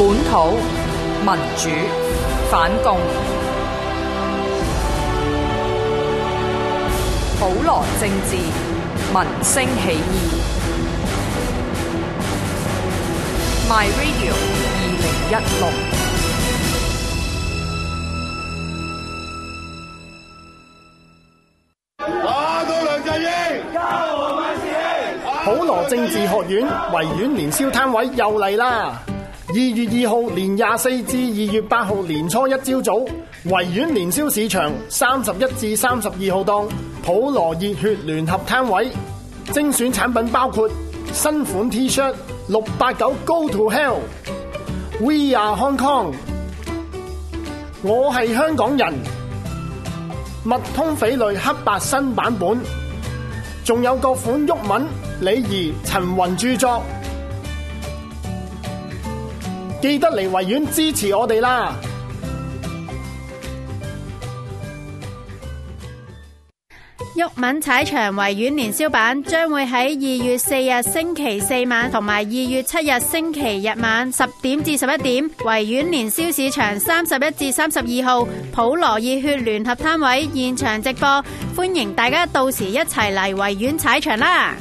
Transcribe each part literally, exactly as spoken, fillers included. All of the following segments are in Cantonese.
本土民主反共，普羅政治民聲起義。My Radio 二零一六。 普羅政治學院維園年宵攤位又嚟啦！二月二號年廿四至二月八號年初一朝早，維園年宵市場三十一至三十二號檔普羅熱血聯合攤位，精選產品包括新款 T-shirt 六八九 Go to Hell、We Are Hong Kong、我係香港人、麥通匪類黑白新版本，仲有各款毓民、李怡、陳雲著作，記得嚟維園支持我哋啦！ 毓民踩場維園年宵版將會喺二月四日星期四晚同埋二月七日星期日晚十點至十一點，維園年宵市場三十一至三十二號普羅熱血聯合攤位現場直播，歡迎大家到時一齊嚟維園踩場啦！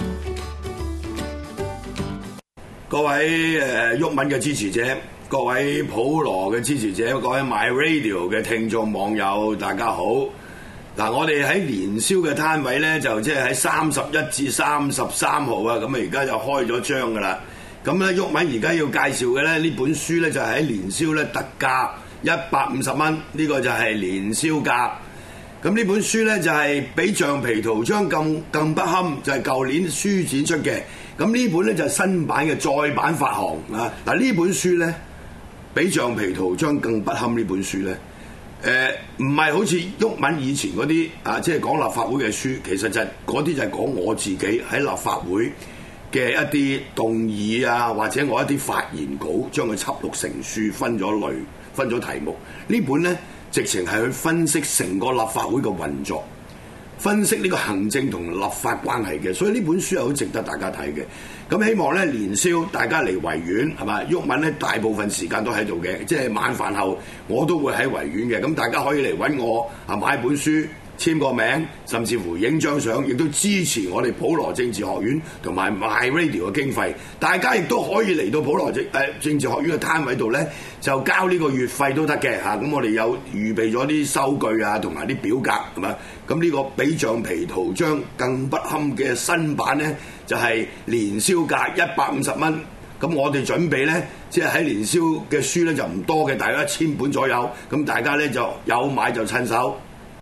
各位誒毓民嘅支持者，各位普羅嘅支持者，各位 My Radio 嘅聽眾網友，大家好。嗱，我哋喺年宵嘅攤位咧，就即係喺三十一至三十三號啊，咁啊而家就開咗張噶啦。咁咧，毓民而家要介紹嘅咧，呢本書咧就係喺年宵咧特價一百五十蚊，呢個就係年宵價。咁呢本書咧就係比橡皮圖章更更不堪，就係舊年書展出嘅。咁呢本咧就係新版嘅再版發行啊！嗱，呢本書咧比橡皮圖章更不堪，呢本書咧。誒唔係好似毓民以前嗰啲啊，即係講立法會嘅書，其實就係嗰啲就係講我自己喺立法會嘅一啲動議啊，或者我一啲發言稿，將佢輯錄成書，分咗類，分咗題目。呢本咧直情係去分析成個立法會嘅運作，分析呢個行政同立法關係嘅，所以呢本書係好值得大家睇嘅。咁希望咧年宵大家嚟維園係嘛？毓民咧大部分時間都喺度嘅，即係晚飯後我都會喺維園嘅。咁大家可以嚟揾我啊，買本書簽個名，甚至乎影張相，亦都支持我哋普羅政治學院同埋 My Radio 嘅經費。大家亦都可以嚟到普羅政誒政治學院嘅攤位度咧，就交呢個月費都得嘅嚇。咁我哋有預備咗啲收據啊，同埋啲表格係嘛？咁呢個比橡皮圖章更不堪嘅新版咧，就係年宵價一百五十蚊。咁我哋準備咧，即係喺年宵嘅書咧就唔多嘅，大概一千本左右。咁大家咧就有買就趁手。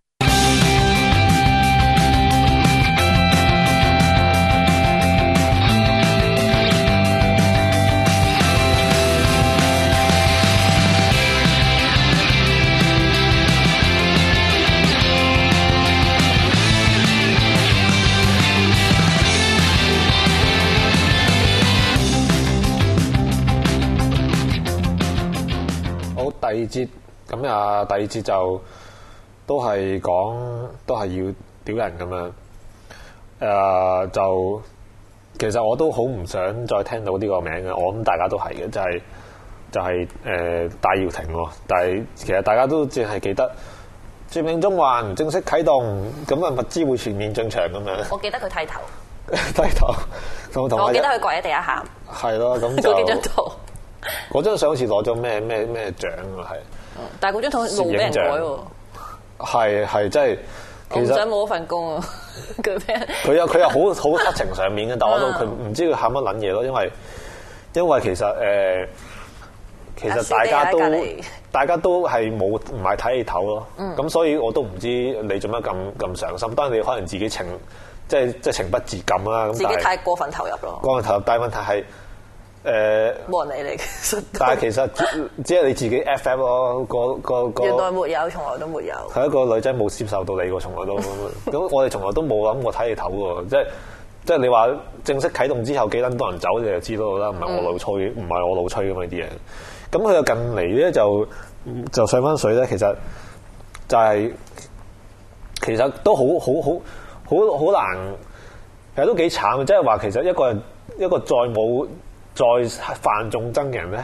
第二節咁啊，第二節就都係講，都係要屌人咁樣。誒、呃，就其實我都好唔想再聽到呢個名嘅，我諗大家都係嘅，就係、是、就係、是、誒、呃、戴耀廷喎。但係其實大家都淨係記得佔領中環正式啟動，咁啊物資會全面進場咁樣。 我記得佢剃頭， 剃頭同同我記得佢跪喺地下喊。係咯，咁就嗰幾張圖。 嗰張相好似攞咗咩咩咩獎啊，係。但係嗰張圖冇俾人改喎。係係真係，其實我唔想冇份工啊！佢咩？佢有佢有好好黑情上面嘅，但係我都佢唔知佢喊乜撚嘢咯，因為因為其實誒、呃，其實大家都大家都係冇唔係睇你頭咯。咁、嗯、所以我都唔知你做乜咁咁上心。當然你可能自己情即係即係情不自禁啦。咁自己太過分投入咯。過分投入，但係問題係。誒冇人理你，但係其實只係你自己 F F 咯，個個個原來沒有，從來都沒有。係一個女仔冇接受到你喎，從來都咁，我哋從來都冇諗過睇你頭喎，即係即係你話正式啟動之後幾撚多人走，你就知道啦，唔係我老吹，唔係、嗯、我老吹㗎嘛呢啲嘢。咁佢又近嚟咧就就上翻水咧，其實就係、是、其實都好好好好好難，其實都幾慘嘅，即係話其實一個人一個再冇。再犯眾憎嘅人咧，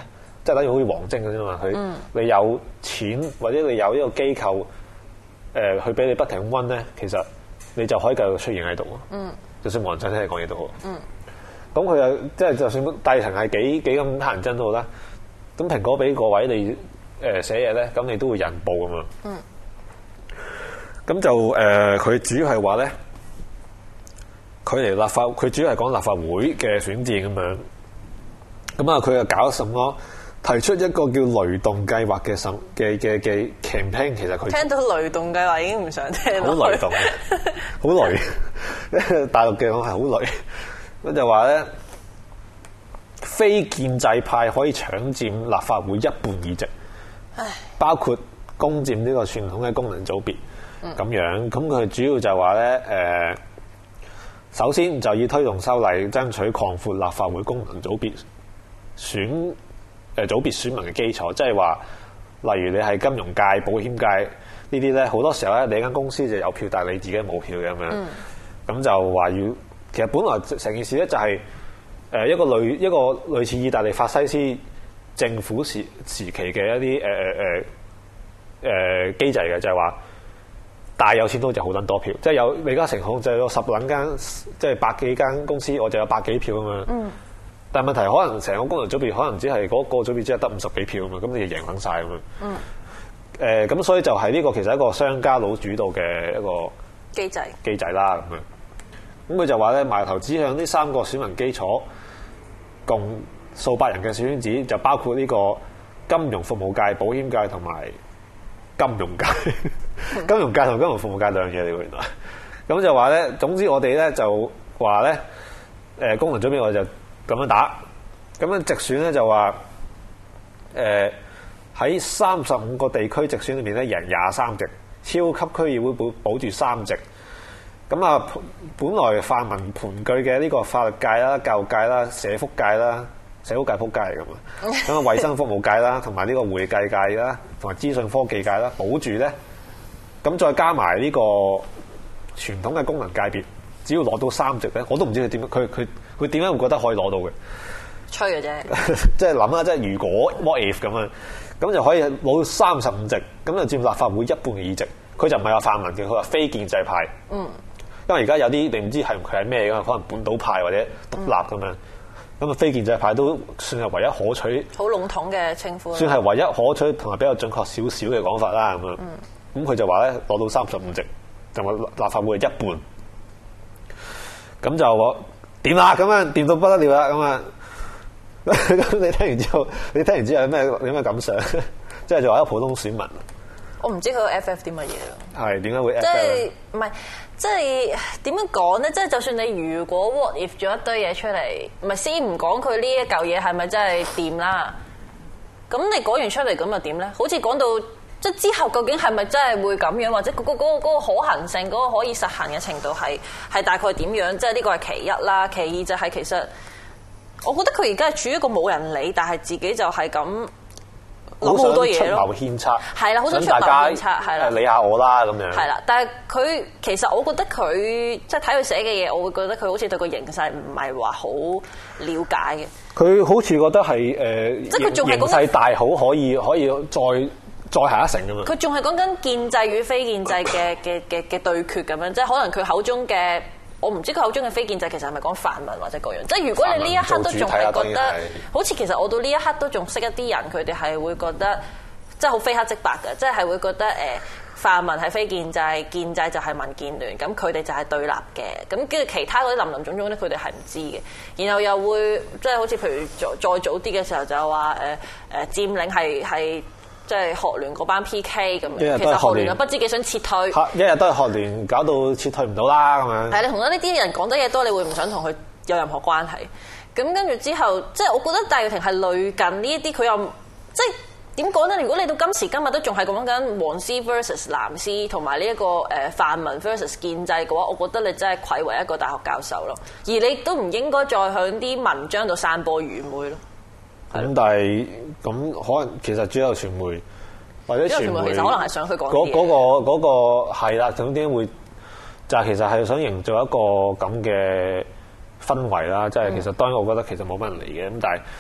即係等於好似黃晶嘅啫嘛。佢、嗯、你有錢或者你有呢個機構誒、呃、去俾你不停溫咧，其實你就可以繼續出現喺度。嗯，就算冇人想聽你講嘢都好。嗯，咁佢又即係就算大庭係幾幾咁乞人憎都好啦。咁蘋果俾個位你誒寫嘢咧，咁你都會人報㗎嘛。嗯。咁就誒，佢、呃、主要係話咧，佢嚟立法，佢主要係講立法會嘅選戰咁樣。咁啊，佢又搞什麼？提出一個叫雷動計劃嘅什嘅嘅嘅 campaign， 其實佢聽到雷動計劃已經唔想聽。 好雷動，好雷。大陸嘅講係好雷。咁就話咧，非建制派可以搶佔立法會一半議席，唉包括攻佔呢個傳統嘅功能組別。咁樣，咁佢主要就係話咧，誒，首先就要推動修例，爭取擴闊立法會功能組別選誒、呃、組別選民嘅基礎，即係話，例如你係金融界、保險界呢啲咧，好多時候咧，你間公司就有票，但係你自己冇票嘅咁樣，咁、嗯、就話要，其實本來成件事咧就係誒一個類一個類似意大利法西斯政府時時期嘅一啲誒誒誒誒機制嘅，就係、是、話。大有錢佬就好撚多票，即係有李嘉誠控制咗十撚間，即係百幾間公司，我就有百幾票啊嘛。嗯。但係問題可能成個功能組別可能只係嗰個組別只係得五十幾票啊嘛，咁你就贏撚晒啊嘛。嗯。誒、呃，咁所以就係呢個其實係一個商家佬主導嘅一個機制機制啦咁樣。咁佢就話咧，矛頭指向呢三個選民基礎，共數百人嘅小圈子，就包括呢個金融服務界、保險界同埋金融界。金融界同金融服務界兩樣嘢嚟喎，原來咁就話咧，總之我哋咧就話咧，誒功能組別我就咁樣打，咁樣直選咧就話，誒喺三十五個地區直選裏面咧贏廿三席，超級區議會保保住三席，咁啊本來泛民盤踞嘅呢個法律界啦、教育界啦、社福界啦。社會界仆街嚟㗎嘛，咁啊衞生服務界啦，同埋呢個會計界啦，同埋資訊科技界啦，保住咧，咁再加埋呢個傳統嘅功能界別，只要攞到三席咧，我都唔知佢點，佢佢佢點解會覺得可以攞到嘅？吹嘅啫，即係諗下，即係如果 what if 咁樣，咁就可以攞到三十五席，咁就佔立法會一半嘅議席。佢就唔係話泛民嘅，佢話非建制派。嗯，因為而家有啲你唔知係佢係咩㗎，可能本土派或者獨立咁樣。咁啊，非建制派都算係唯一可取， 好籠統嘅稱呼， 算係唯一可取同埋比較準確少少嘅講法啦。咁啊、嗯，咁佢就話咧攞到三十五席，就話立法會係一半，咁就我掂啦，咁樣掂到不得了啦，咁啊，咁你聽完之後，你聽完之後有咩有咩感想？即係作為一個普通選民， 我唔知佢個 F F 啲乜嘢咯， 係點解會 F F？ 即係唔係？即係點樣講咧？即係就算你如果 what if 咗一堆嘢出嚟，唔係先唔講佢呢一嚿嘢係咪真係掂啦？咁你講完出嚟咁又點咧？好似講到即係之後究竟係咪真係會咁樣，或者嗰個嗰個嗰個可行性、嗰個可以實行嘅程度係係大概點樣？即係呢個係其一啦。其二就係其實我覺得佢而家係處於一個冇人理，但係自己就係咁。諗好多嘢咯，出謀獻策係啦，好想出謀獻策係啦， 理下我啦咁樣。 係啦，但係佢其實我覺得佢即係睇佢寫嘅嘢，我會覺得佢好似對個形勢唔係話好了解嘅。佢好似覺得係誒，呃、即係佢仲係形勢大好，可以可以再再下一城咁樣。 佢仲係講緊建制與非建制嘅嘅嘅嘅對決咁樣，即係可能佢口中嘅。我唔知佢口中嘅非建制其實係咪講泛民或者各樣？即係如果你呢一刻都仲係覺得，好似其實我到呢一刻都仲識一啲人，佢哋係會覺得即係好非黑即白嘅，即係係會覺得誒泛民係非建制，建制就係民建聯，咁佢哋就係對立嘅。咁跟住其他嗰啲林林總總咧，佢哋係唔知嘅。然後又會即係好似譬如再再早啲嘅時候就話誒誒佔領係係。即係學聯嗰班 P K 咁樣，其實學聯又不知幾想撤退， 一日都係學聯，搞到撤退唔到啦咁樣。 係你同咗呢啲人講得嘢多，你會唔想同佢有任何關係？咁跟住之後，即係我覺得戴耀廷係類近呢一啲，佢又即係點講咧？如果你到今時今日都仲係講緊黃絲 versus 藍絲，同埋呢一個誒泛民 versus 建制嘅話，我覺得你真係愧為一個大學教授咯。而你都唔應該再喺啲文章度散播愚昧咯。 咁、嗯、但係咁可能其實主流傳媒或者傳媒其實可能係想去講嗰嗰個嗰個係啦，總之會就係其實係想營造一個咁嘅氛圍啦。即係、嗯、其實當然我覺得其實冇乜人嚟嘅咁，但係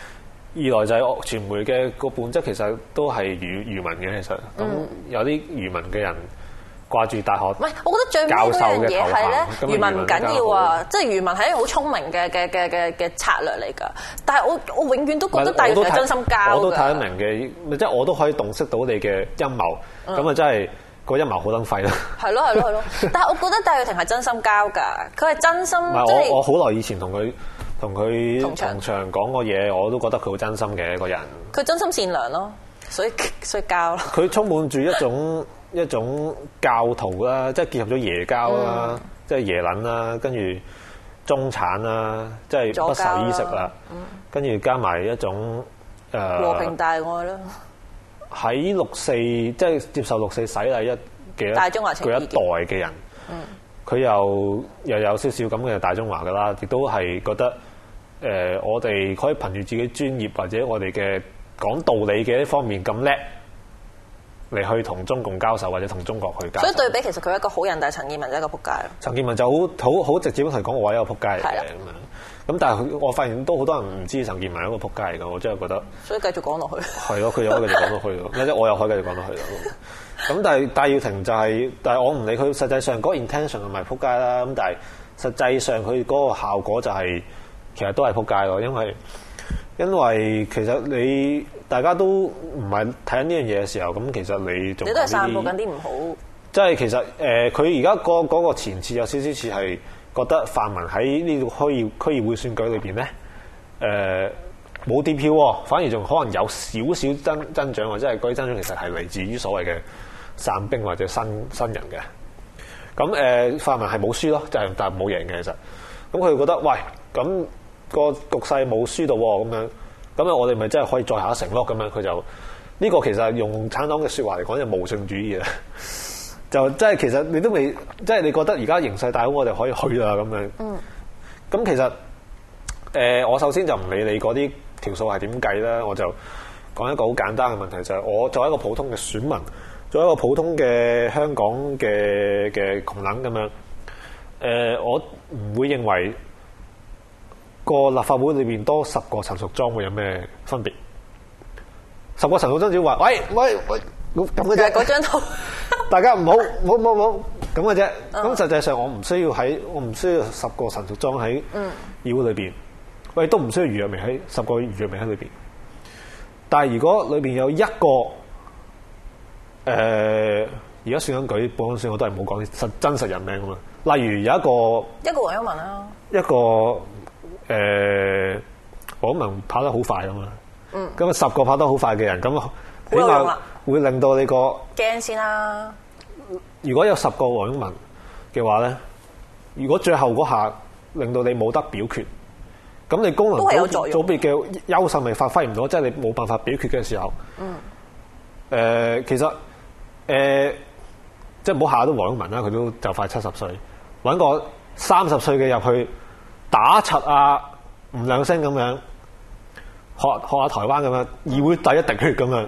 二來就係傳媒嘅個本質其實都係漁漁民嘅，其實咁有啲漁民嘅人掛住大學，唔係， 我覺得最尾嗰樣嘢係咧，漁民唔緊要啊，即係漁民係一個好聰明嘅嘅嘅嘅嘅策略嚟㗎。但係我我永遠都覺得戴耀廷係真心交我都睇得明嘅，即係我都可以洞悉到你嘅陰謀，咁啊真係個陰謀好撚廢啦。係咯係咯係咯， 但係我覺得戴耀廷係真心交㗎，佢係真心。唔係我我好耐以前同佢。同佢同場講個嘢，我都覺得佢好真心嘅一個人。 佢真心善良咯，所以所以教咯。 佢充滿住一種一種教徒啦，即係結合咗耶教啦，嗯、即係耶撚啦，跟住中產啦，即係不愁衣食啦，跟住、嗯、加埋一種誒、呃、 和平大愛啦。 喺六四即係接受六四洗禮一嘅大中華情佢一代嘅人，佢、嗯、又又有少少咁嘅大中華噶啦，亦都係覺得。誒、呃，我哋可以憑住自己專業或者我哋嘅講道理嘅一方面咁叻，嚟去同中共交手或者同中國去交手。 所以對比，其實佢係一個好人，但係陳健民就係一個撲街咯。 陳健民就好好好直接咁同佢講，我係一個撲街嚟嘅咁樣。咁但係我發現都好多人唔知陳健民係一個撲街嚟嘅，我真係覺得。 所以繼續講落去。係咯，佢又可以繼續講落去咯，或者我又可以繼續講落去咯。咁但係戴耀廷就係、是，但係我唔理佢實際上嗰個 intention 係咪撲街啦。咁但係實際上佢嗰個效果就係、是。其實都係撲街咯，因為因為其實你大家都唔係睇緊呢樣嘢嘅時候，咁其實你仲你都係散佈緊啲唔好。 即係其實誒，佢而家嗰嗰個前設有少少似係覺得泛民喺呢個區議區議會選舉裏邊咧，誒冇跌票喎，反而仲可能有少少增增長喎，即係嗰啲增長其實係嚟自於所謂嘅散兵或者新新人嘅。咁誒、呃，泛民係冇輸咯，就係但係冇贏嘅其實。咁佢覺得喂咁。個局勢冇輸到喎，咁樣咁啊，我哋咪真係可以再下一城咯。咁樣佢就呢、呢個其實用共產黨嘅説話嚟講，就無性主義啊。就即係其實你都未，即係你覺得而家形勢大好，我哋可以去啦咁樣。嗯。咁其實誒、呃，我首先就唔理你嗰啲條數係點計啦，我就講一個好簡單嘅問題，就係、是、我作為一個普通嘅選民，作為一個普通嘅香港嘅嘅窮撚咁樣，誒、呃，我唔會認為。個立法會裏邊多十個陳淑莊會有咩分別？十個陳淑莊只要話：喂喂喂，咁嘅啫。嗰張圖，大家唔好，唔好，唔好，唔好咁嘅啫。咁實際上我唔需要喺，我唔需要十個陳淑莊喺議會裏邊。喂，都唔需要余若薇喺十個余若薇喺裏邊。但係如果裏邊有一個，誒、呃，而家選緊舉保安選，我都係冇講實真實人名㗎嘛。例如有一個， 一個黃毓民啦， 一個。誒，黃毓民跑得好快啊嘛，咁啊、嗯、十個跑得好快嘅人，咁起碼會令到你個驚先啦。 如果有十個黃毓民嘅話咧，如果最後嗰下令到你冇得表決，咁你功能組組別嘅優勢咪發揮唔到，即係你冇辦法表決嘅時候，誒、嗯呃，其實誒、呃，即係唔好下都黃毓民啦，佢都就快七十歲，搵個三十歲嘅入去。打柒啊，唔兩聲咁樣，學學下台灣咁樣，議會第一滴血咁樣，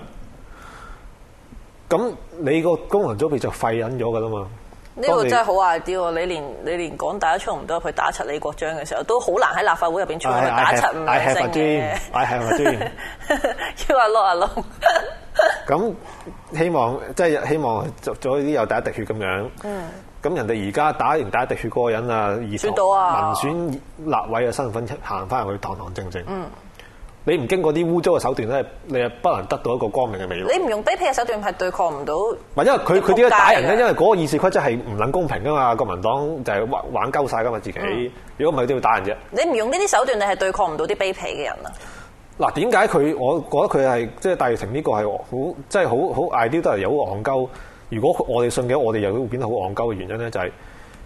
咁你個功能組別就廢忍咗噶啦嘛。 呢個真係好壞啲喎！你連你連港大都出唔到去打柒李國章嘅時候，都好難喺立法會入邊出去打柒唔兩聲嘅。 I have a dream， 要話落啊落。 咁希望即係希望做做啲有第一滴血咁樣。嗯。咁人哋而家打完第一滴血嗰個人啊，以民選立委嘅身份行翻入去堂堂正正。嗯，你唔經過啲污糟嘅手段咧，你係不能得到一個光明嘅未來。 你唔用卑鄙嘅手段係對抗唔到。唔係因為佢佢點解打人咧？因為嗰個議事規則係唔撚公平噶嘛，國民黨就係玩玩鳩晒噶嘛自己。嗯、如果唔係，都要打人啫。 你唔用呢啲手段，你係對抗唔到啲卑鄙嘅人啊！ 嗱，點解佢？我覺得佢係即係戴耀廷呢個係好即係好好 ideal 都係有好戇鳩。如果我哋信嘅，我哋又會變得好戇鳩嘅原因咧，就係、是、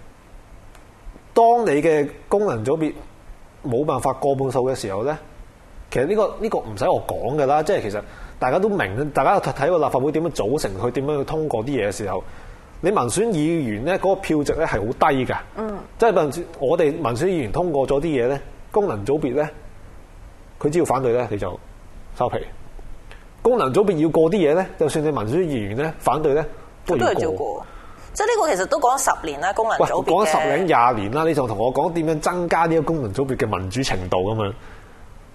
當你嘅功能組別冇辦法過半數嘅時候咧，其實呢、這個呢、這個唔使我講㗎啦，即係其實大家都明，大家睇個立法會點樣組成，佢點樣去通過啲嘢嘅時候，你民選議員咧嗰、那個票值咧係好低㗎，嗯，即係我哋民選議員通過咗啲嘢咧，功能組別咧，佢只要反對咧，你就收皮。功能組別要過啲嘢咧，就算你民選議員咧反對咧。都係做過， 即係呢個其實都講咗十年啦，功能組別嘅。講咗十零廿年啦，你仲同我講點樣增加呢個功能組別嘅民主程度咁樣？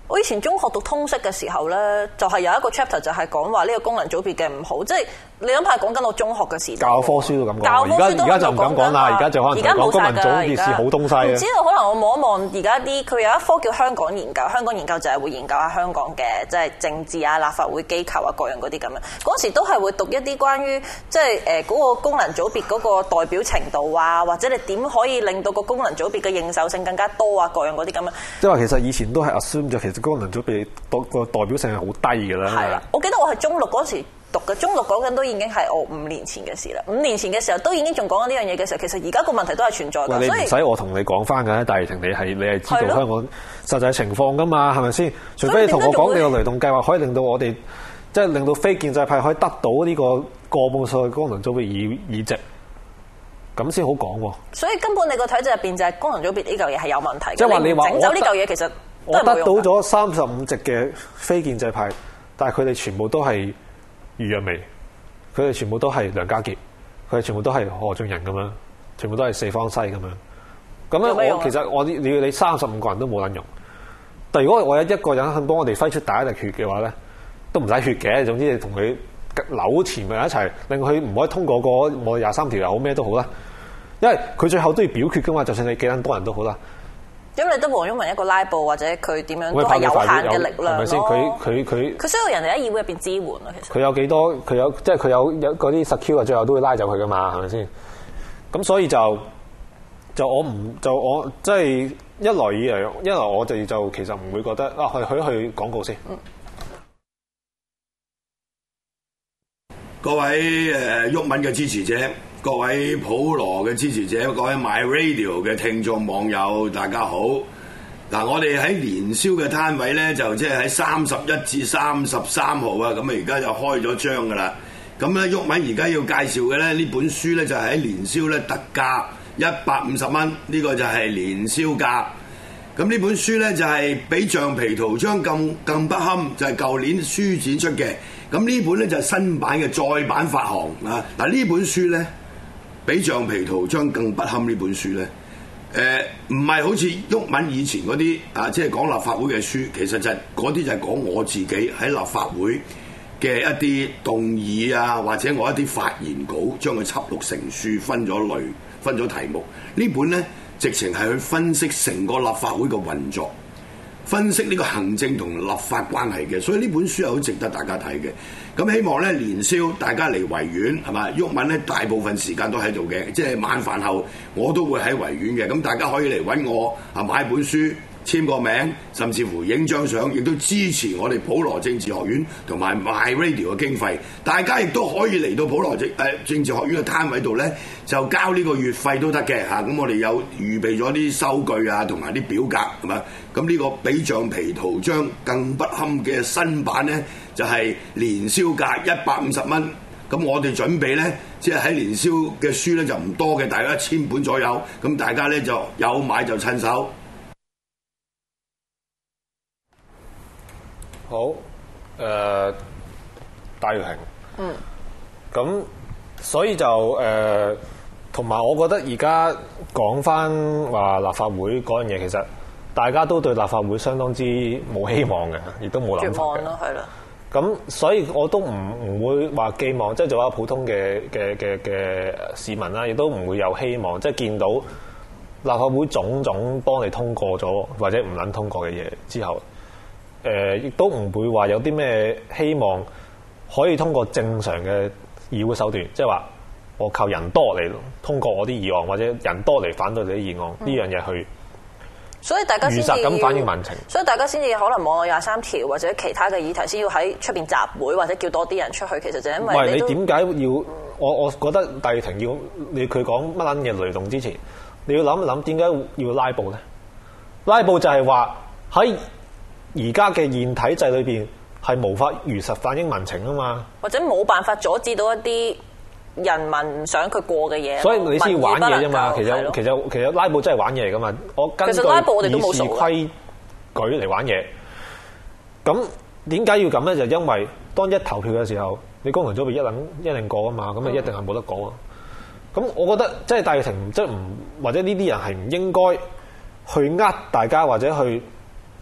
我以前中學讀通識嘅時候咧，就係、是、有一個 chapter 就係講話呢個功能組別嘅唔好，即係你諗下講緊我中學嘅時代。教科書都咁講，而家而家就唔敢講啦，而家就可能講功能組別是好東西啊。唔知道可能我望一望而家啲，佢有一科叫香港研究，香港研究就係會研究下香港嘅即係政治啊、立法會機構啊各樣嗰啲咁樣。嗰時都係會讀一啲關於即係誒嗰個功能組別嗰個代表程度啊，或者你點可以令到個功能組別嘅認受性更加多啊，各樣嗰啲咁樣。即係話其實以前都係 assume 咗，其實功能組別個代表性係好低嘅啦。係啦，我記得我係中六嗰時讀嘅，中六講緊都已經係我五年前嘅事啦。五年前嘅時候都已經仲講緊呢樣嘢嘅時候，其實而家個問題都係存在㗎。所以唔使我同你講翻㗎，戴耀廷你係你係知道香港實際情況㗎嘛？係咪先？除非你同我講你個雷動計劃可以令到我哋即係令到非建制派可以得到呢個過半數嘅功能組別議議席，咁先好講喎。所以根本你個體制入邊就係功能組別呢嚿嘢係有問題。即係話你話整走呢嚿嘢其實我得到咗三十五席嘅非建制派，但係佢哋全部都係余若薇，佢哋全部都係梁家傑，佢哋全部都係何俊仁咁樣，全部都係四方西咁樣。咁咧我其實我你要你三十五個人都冇撚用，但如果我有一個人肯幫我哋揮出第一滴血嘅話咧，都唔使血嘅。總之你同佢扭前面一齊，令佢唔可以通過個我廿三條又好咩都好啦。因為佢最後都要表決噶嘛，就算你幾撚多人都好啦。咁你得黃毓民一個拉布或者佢點樣都係有限嘅力量，係咪先？佢佢佢佢需要人哋喺議會入邊支援咯。其實佢有幾多？佢有即係佢有有嗰啲 secure 啊，最後都會拉走佢噶嘛，係咪先？咁所以就就我唔就我即係一來以嚟，一來我哋就其實唔會覺得啊，去去去廣告先。嗯、 各位誒毓民嘅支持者。各位普羅嘅支持者，各位 My Radio 嘅聽眾網友，大家好！嗱，我哋喺年宵嘅攤位咧，就即係喺三十一至三十三號啊，咁啊而家就開咗張噶啦。咁咧，毓民而家要介紹嘅咧，呢本書咧就係喺年宵咧特價一百五十蚊，呢個就係年宵價。咁呢本書咧就係比橡皮圖章更更不堪，就係舊年書展出嘅。咁呢本咧就係新版嘅再版發行啊！嗱，呢本書咧。比橡皮圖章更不堪呢本書咧，誒唔係好似毓民以前嗰啲啊，即係講立法會嘅書，其實就係嗰啲就係講我自己喺立法會嘅一啲動議啊，或者我一啲發言稿，將佢輯錄成書，分咗類，分咗題目。呢本咧直情係去分析成個立法會嘅運作，分析呢個行政同立法關係嘅，所以呢本書係好值得大家睇嘅。咁希望咧年宵大家嚟維園係嘛？毓民咧大部分時間都喺度嘅，即係晚飯後我都會喺維園嘅。咁大家可以嚟揾我啊，買本書簽個名，甚至乎影張相，亦都支持我哋普羅政治學院同埋 My Radio 嘅經費。大家亦都可以嚟到普羅政誒政治學院嘅攤位度咧，就交呢個月費都得嘅嚇。咁我哋有預備咗啲收據啊，同埋啲表格係嘛？咁呢個比橡皮圖章更不堪嘅新版咧，就係年宵價一百五十蚊。咁我哋準備咧，即係喺年宵嘅書咧就唔多嘅，大概一千本左右。咁大家咧就有買就趁手。 好，誒、呃，戴耀廷。嗯。咁所以就誒，同、呃、埋我覺得而家講翻話立法會嗰樣嘢，其實大家都對立法會相當之冇希望嘅，亦都冇諗法嘅。絕望咯，係啦。咁所以我都唔唔會話寄望，即係做一個普通嘅嘅嘅嘅市民啦，亦都唔會有希望，即係見到立法會種種幫你通過咗或者唔撚通過嘅嘢之後。誒，亦都唔會話有啲咩希望可以通過正常嘅議會手段，即係話我靠人多嚟通過我啲議案，或者人多嚟反對你啲議案呢、嗯、樣嘢去。所以大家如實咁反映民情。所以大家先至可能網絡廿三條或者其他嘅議題先要喺出邊集會，或者叫多啲人出去。其實就因為唔係你點解要我？我覺得戴耀廷要你佢講乜撚嘢雷動之前，你要諗一諗點解要拉布咧？拉布就係話喺而家嘅現體制裏邊係無法如實反映民情啊嘛，或者冇辦法阻止到一啲人民唔想佢過嘅嘢，所以你先要玩嘢啫嘛。其實其實其實拉布真係玩嘢嚟噶嘛。我根據議事規矩嚟玩嘢。咁點解要咁咧？就因為當一投票嘅時候，你功能組別一定一定過啊嘛，咁啊一定係冇得講啊。咁、嗯、我覺得即係戴耀廷即係唔或者呢啲人係唔應該去呃大家或者去。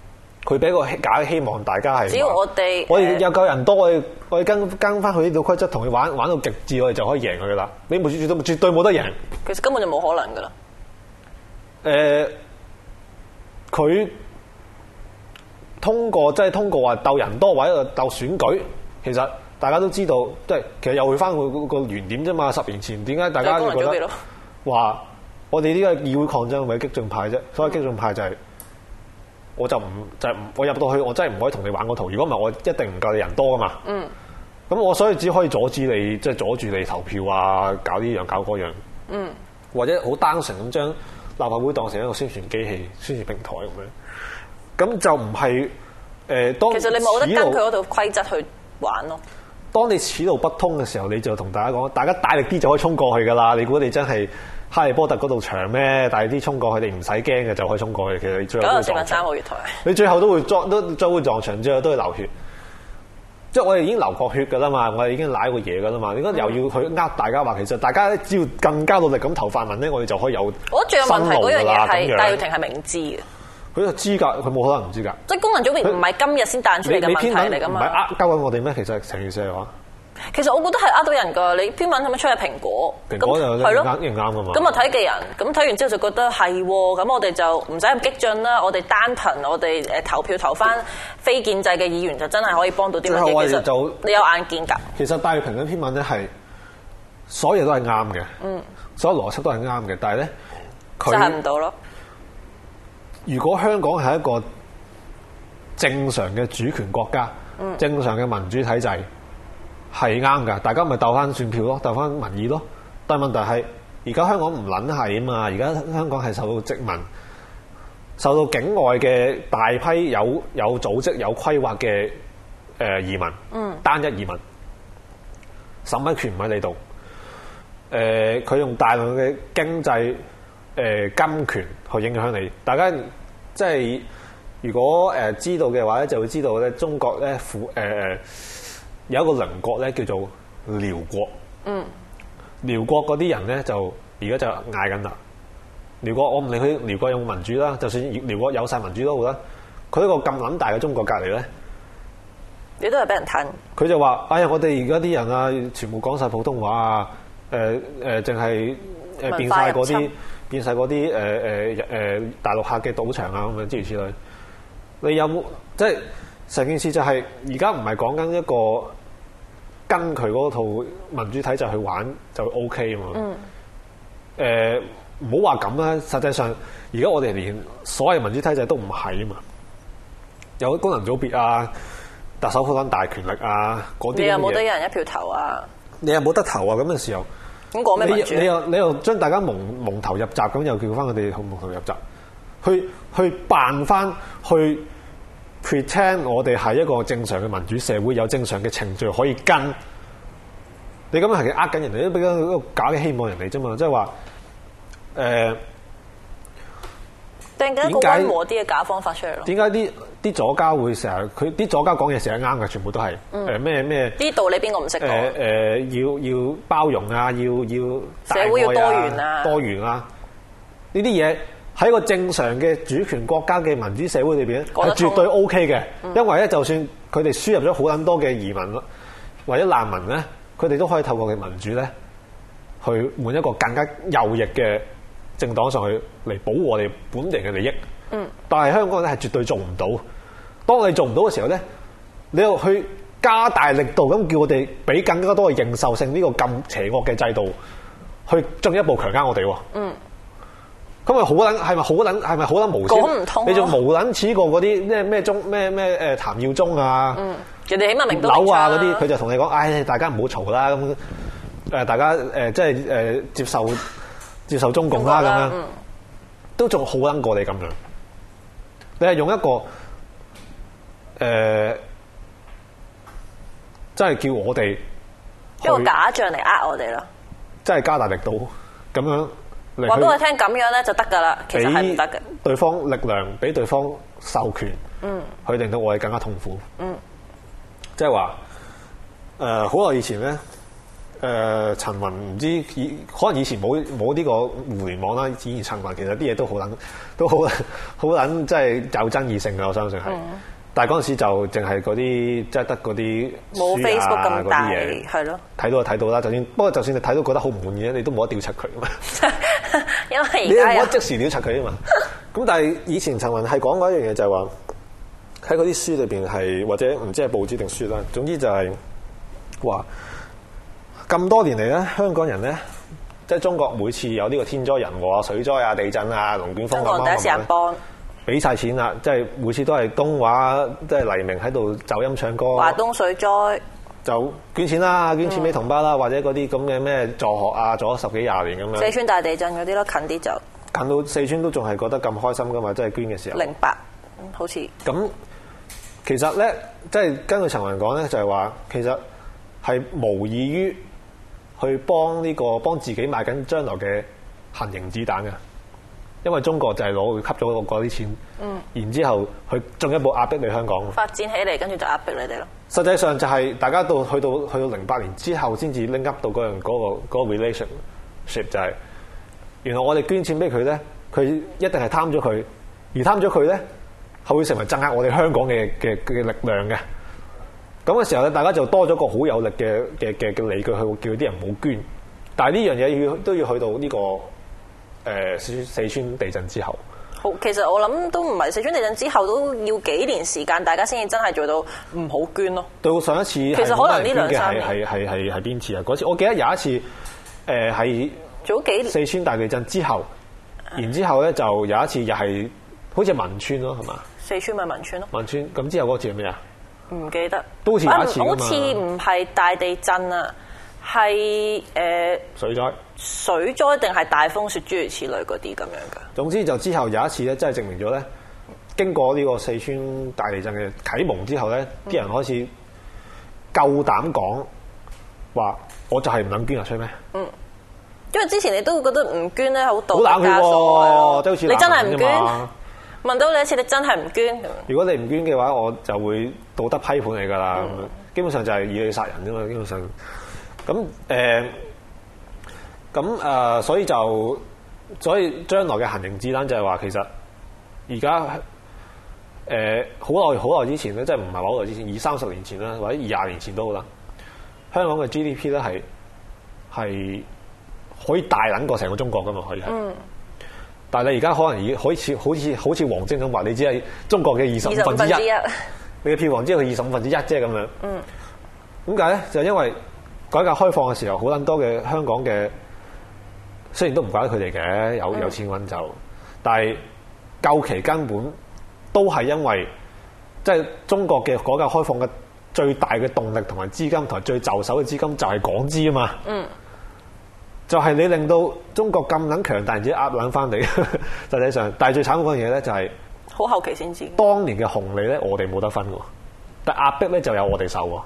佢俾個假嘅希望大家係。 只要我哋我哋有夠人多，我哋我哋跟跟翻佢呢套規則，同佢玩玩到極致，我哋就可以贏佢噶啦。你冇絕對絕對冇得贏。 其實根本就冇可能噶啦。 誒、呃，佢通過即係通過話鬥人多或者鬥選舉，其實大家都知道，即係其實又會翻去個原點啫嘛。十年前點解大家會覺得話我哋呢個議會抗爭為激進派啫？所謂激進派就係、是。我就唔就係、是、我入到去，我真係唔可以同你玩嗰套。如果唔係，我一定唔夠你人多噶嘛。嗯。咁我所以只可以阻止你，即係阻住你投票啊，搞呢樣搞嗰樣。嗯。或者好單純咁將立法會當成一個宣傳機器、宣傳平台咁樣。咁就唔係誒，當其實你冇得跟佢嗰套規則去玩咯。 當你此路不通嘅時候，你就同大家講，大家大力啲就可以衝過去噶啦。你估你真係？哈利波特嗰度長咩？但係啲衝過去，你唔使驚嘅就可以衝過去。其實你最後都會撞牆。你最後都會撞，都都會撞牆，最後都會流血。即係我哋已經流過血㗎啦嘛，我哋已經舐過嘢㗎啦嘛。點解又要佢呃大家話？其實大家只要更加努力咁投泛民咧，我哋就可以有。我覺得最有問題嗰樣嘢係戴耀廷係明知嘅。佢個資格，佢冇可能唔知㗎。即係功能組別唔係今日先彈出嚟嘅問題嚟㗎嘛。唔係呃交緊我哋咩？其實成件事係話。其實我覺得係呃到人㗎，你篇文咁樣出係蘋果，蘋果就係咯，啱啱㗎嘛。咁啊睇嘅人，咁睇完之後就覺得係喎，咁我哋就唔使咁激進啦，我哋單憑我哋誒投票投翻非建制嘅議員就真係可以幫到啲乜嘢。其實就你有眼見㗎。其實戴耀廷嗰篇文咧係所有都係啱嘅，嗯，所有邏輯都係啱嘅，但係咧佢實行唔到咯。如果香港係一個正常嘅主權國家，嗯、正常嘅民主體制。係啱㗎，大家咪鬥翻選票咯，鬥翻民意咯。但係問題係，而家香港唔撚係啊嘛，而家香港係受到殖民，受到境外嘅大批有有組織、有規劃嘅誒移民，嗯，單一移民，審批權唔喺你度。誒、呃，佢用大量嘅經濟誒、呃、金權去影響你。大家即係如果誒、呃、知道嘅話咧，就會知道咧，中國咧附誒誒。有一個鄰國咧叫做遼國，嗯，遼國嗰啲人咧就而家就嗌緊啦。遼國我唔理佢遼國有冇民主啦，就算遼國有晒民主都好啦，佢一個咁撚大嘅中國隔離咧，你都係俾人吞。佢就話：哎呀，我哋而家啲人啊，全部講晒普通話啊，誒、呃、誒，淨係誒變晒嗰啲變晒嗰啲誒誒誒大陸客嘅賭場啊咁樣諸如此類。你有冇即係？成件事就係而家唔係講緊一個跟佢嗰套民主體制去玩就 O K 啊嘛。嗯。誒唔好話咁啦，實際上而家我哋連所謂民主體制都唔係啊嘛。有功能組別啊，特首好撚大權力啊，嗰啲。你又冇得一人一票投啊？你又冇得投啊？咁嘅時候，咁講咩民主？你又你又將大家蒙蒙頭入閘，咁又叫翻佢哋蒙頭入閘，去去扮翻去。pretend 我哋係一個正常嘅民主社會，有正常嘅程序可以跟。你咁樣係呃緊人哋，都俾緊一個假嘅希望人哋啫嘛。即係話誒，掟緊一個溫和啲嘅假方法出嚟咯。點解啲啲左膠會成日佢啲左膠講嘢成日啱嘅，全部都係誒咩咩？啲、呃、道理邊個唔識講？誒、呃呃、要要包容啊，要要大愛啊，社會要多元啊，多元啊，呢啲嘢。喺一個正常嘅主權國家嘅民主社會裏邊，係絕對 O K 嘅。因為咧，就算佢哋輸入咗好撚多嘅移民或者難民咧，佢哋都可以透過嘅民主咧，去換一個更加右翼嘅政黨上去嚟保護我哋本地嘅利益。嗯。但係香港咧係絕對做唔到。當你做唔到嘅時候咧，你又去加大力度咁叫我哋俾更加多嘅認受性呢個咁邪惡嘅制度，去進一步強姦我哋喎。嗯。咁咪好撚係咪好撚係咪好撚無講唔通？你仲無撚似過嗰啲咩咩中咩咩誒譚耀宗啊？嗯，人哋起碼明到樓啊嗰啲，佢就同你講，唉，大家唔好嘈啦，咁誒，大家誒即係誒接受接受中共啦，咁樣、嗯、都仲好撚過你咁樣。你係用一個誒，即係叫我哋一個假象嚟呃我哋啦，即係加大力度咁樣。話俾我聽咁樣咧就得噶啦，其實係唔得嘅。對方力量俾對方授權，嗯，去令到我哋更加痛苦，嗯，即係話誒，好耐以前咧， 誒陳雲唔知以可能以前冇冇呢個互聯網啦，以前陳雲其實啲嘢都好撚都好好撚，即係有爭議性嘅，我相信係。嗯、但係嗰陣時就淨係嗰啲即係得嗰啲冇 Facebook 咁大嘢， 係咯。睇到就睇到啦，就算不過就算你睇到覺得好唔滿意咧，你都冇得調查佢啊嘛。 因為你冇得即時調查佢啊嘛。咁但係以前陳雲係講過一樣嘢，就係話喺嗰啲書裏邊係或者唔知係報紙定書啦，總之就係話。咁多年嚟咧，香港人咧，即係中國每次有呢個天災人禍啊、水災啊、地震啊、龍捲風咁第一時間幫， 俾晒錢啦，即係每次都係東華，即係黎明喺度走音唱歌。 華東水災就捐錢啦，捐錢俾同胞啦，嗯、或者嗰啲咁嘅咩助學啊，做咗十幾廿年咁樣。 四川大地震嗰啲咯，近啲就近到四川都仲係覺得咁開心噶嘛，即係捐嘅時候。 零八好似咁，其實咧，即係根據陳雲講咧，就係話其實係無異於。去幫呢、這個幫自己買緊將來嘅行刑子彈嘅，因為中國就係攞吸咗嗰啲錢，嗯，然之後去進一步壓迫你香港， 發展起嚟，跟住就壓迫你哋咯。 實際上就係大家到去到去到零八年之後，先至拎 up 到嗰樣嗰個嗰個 relationship 就係、是、原來我哋捐錢俾佢咧，佢一定係貪咗佢，而貪咗佢咧係會成為鎮壓我哋香港嘅嘅嘅力量嘅。咁嘅時候咧，大家就多咗個好有力嘅嘅嘅嘅理據去叫啲人唔好捐。但係呢樣嘢要都要去到呢、這個誒、呃、四四川地震之後。 好，其實我諗都唔係四川地震之後都要幾年時間，大家先至真係做到唔好捐咯。到上一次其實可能呢兩三年係係係係邊次啊？嗰次我記得有一次誒係、呃、 早幾年四川大地震之後，然之後咧就有一次又係好似汶川咯，係嘛？ 四川咪汶川咯。 汶川咁之後嗰次係咩啊？ 唔記得， 都好似有一次㗎嘛。 好似唔係大地震啊，係誒、呃、 水災、 水災定係大風雪諸如此類嗰啲咁樣㗎。 總之就之後有一次咧，真係證明咗咧，經過呢個四川大地震嘅啟蒙之後咧，啲、嗯、人開始夠膽講話，我就係唔諗捐入去咩？嗯， 因為之前你都會覺得唔捐咧好道德枷鎖，即係好似你真係唔捐。問到你一次，你真係唔捐？ 如果你唔捐嘅話，我就會道德批判你㗎啦。嗯、基本上就係以你殺人啫嘛。基本上，咁誒，咁、呃、誒，所以就所以將來嘅行刑子彈就係話，其實而家誒好耐好耐之前咧，即係唔係話好耐之前，二三十年前啦，或者二廿年前都好啦。香港嘅 G D P 咧係係可以大撚過成個中國㗎嘛，可以係。嗯但係你而家可能已經好似好似好似黃晶咁話，你只係中國嘅二十五分之一，你嘅票房只係佢二十五分之一啫咁樣。嗯，點解咧？就係因為改革開放嘅時候，好撚多嘅香港嘅，雖然都唔怪得佢哋嘅，有有錢揾就，但係究其根本都係因為即係中國嘅改革開放嘅最大嘅動力同埋資金同埋最就手嘅資金就係港資啊嘛。嗯。就係你令到中國咁撚強大，然之後壓撚翻嚟。實際上，但係最慘嗰樣嘢咧，就係好後期先知。 當年嘅紅利咧，我哋冇得分喎，但壓迫咧就有我哋受喎。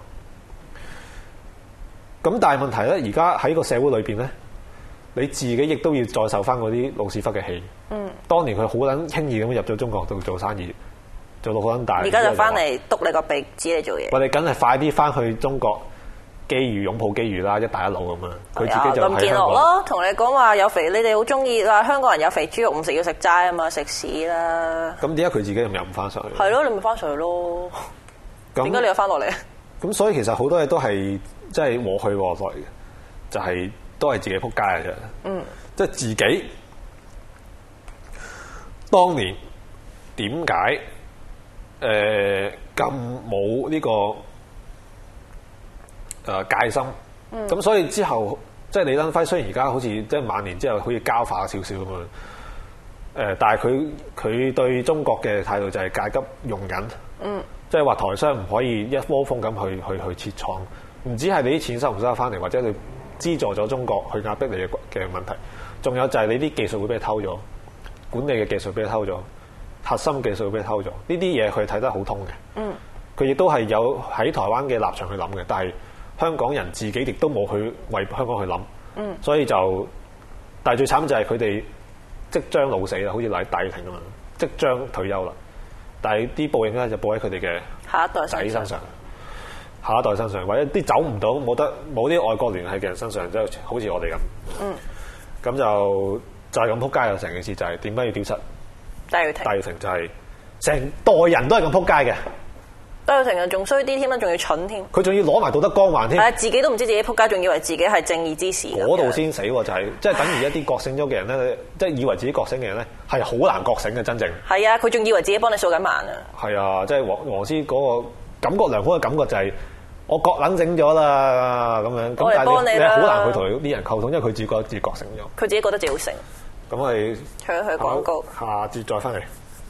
咁但係問題咧，而家喺個社會裏邊咧，你自己亦都要再受翻嗰啲老屎忽嘅氣。嗯。當年佢好撚輕易咁入咗中國度做生意，做到好撚大。 而家就翻嚟篤你個鼻指你做嘢。 我哋梗係快啲翻去中國。機遇擁抱機遇啦，一帶一路咁樣，佢自己就喺香港咯。同你講話有肥，你哋好中意話香港人有肥豬肉唔食要食齋啊嘛，食屎啦！ 咁點解佢自己又唔翻上去？ 係咯，你咪翻上去咯。點解你又翻落嚟？ 咁所以其實好多嘢都係即係禍去禍來嘅，就係、是、都係自己撲街嘅啫。嗯，即係自己當年點解誒咁冇呢個？誒、呃、戒心，咁、嗯、所以之後即係李登輝，雖然而家好似即係晚年之後好似膠化少少咁樣，誒、呃，但係佢佢對中國嘅態度就係戒急用緊，嗯，即係話台商唔可以一窩蜂咁去去去設廠，唔止係你啲錢收唔收得翻嚟，或者你資助咗中國去壓迫你嘅嘅問題，仲有就係你啲技術會俾你偷咗，管理嘅技術俾你偷咗，核心技術會俾你偷咗，呢啲嘢佢睇得好通嘅，嗯，佢亦都係有喺台灣嘅立場去諗嘅，但係。香港人自己亦都冇去為香港去諗，嗯，所以就，但係最慘就係佢哋即將老死啦，好似黎戴耀廷咁樣，即將退休啦。但係啲報應咧就報喺佢哋嘅下一代仔身上，下下一代身上，或者啲走唔到冇得冇啲外國聯繫嘅人身上，即係好似我哋咁。嗯。咁就就係咁撲街啊！成件事就係點解要屌柒戴耀廷？ 戴耀廷就係成代人都係咁撲街嘅。 戴耀廷啊，仲衰啲添啊，仲要蠢添。 佢仲要攞埋道德光環添。係啊， 自己都唔知自己撲街，仲以為自己係正義之士。 嗰度先死喎，就係即係等於一啲覺醒咗嘅人咧，即係以為自己覺醒嘅人咧，係好難覺醒嘅真正。係啊，佢仲以為自己幫你掃緊慢啊。係啊，即係黃黃絲嗰個感覺良好嘅感覺就係我覺撚醒咗啦咁樣。咁但係你你好難去同啲人溝通，因為佢自己覺得自己覺醒咗。佢自己覺得自己好醒。咁我哋去一去廣告，下節再翻嚟。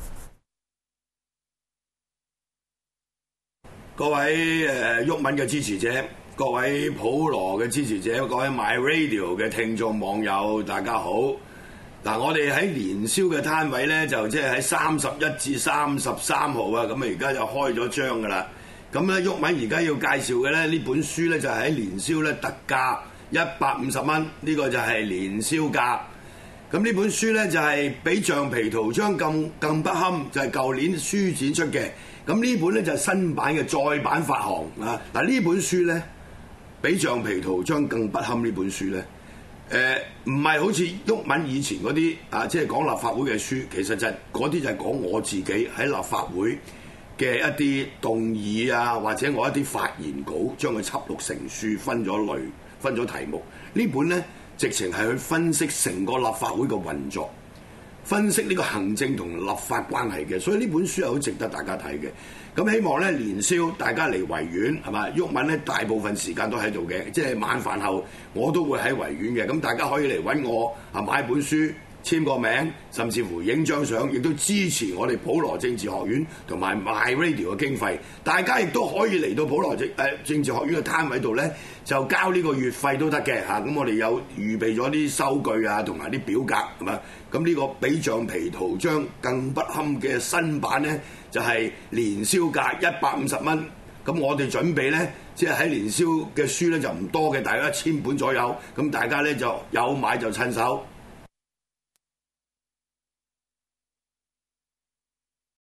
各位誒毓民嘅支持者，各位普羅嘅支持者，各位 My Radio 嘅聽眾網友，大家好。嗱，我哋喺年宵嘅攤位咧，就即係喺三十一至三十三號啊，咁啊而家就開咗張噶啦。咁咧，毓民而家要介紹嘅咧，呢本書咧就係喺年宵咧特價一百五十蚊，呢個就係年宵價。咁呢本書咧就係比橡皮圖章更更不堪，就係舊年書展出嘅。咁呢本咧就係新版嘅再版發行啊！嗱，呢本書咧比橡皮圖章更不堪。呢本書咧，誒唔係好似毓民以前嗰啲啊，即係講立法會嘅書，其實就係嗰啲就係講我自己喺立法會嘅一啲動議啊，或者我一啲發言稿，將佢輯錄成書，分咗類，分咗題目。呢本咧直情係去分析成個立法會嘅運作。分析呢個行政同立法關係嘅，所以呢本書係好值得大家睇嘅。咁希望咧年宵大家嚟維園係嘛？毓民咧大部分時間都喺度嘅，即係晚飯後我都會喺維園嘅。咁大家可以嚟揾我啊買本書，簽個名，甚至乎影張相，亦都支持我哋普羅政治學院同埋 My Radio 嘅經費。大家亦都可以嚟到普羅政誒政治學院嘅攤位度咧，就交呢個月費都得嘅嚇。咁我哋有預備咗啲收據啊，同埋啲表格係嘛？咁呢個比橡皮圖章更不堪嘅新版咧，就係年宵價一百五十蚊。咁我哋準備咧，即係喺年宵嘅書咧就唔多嘅，大概一千本左右。咁大家咧就有買就趁手。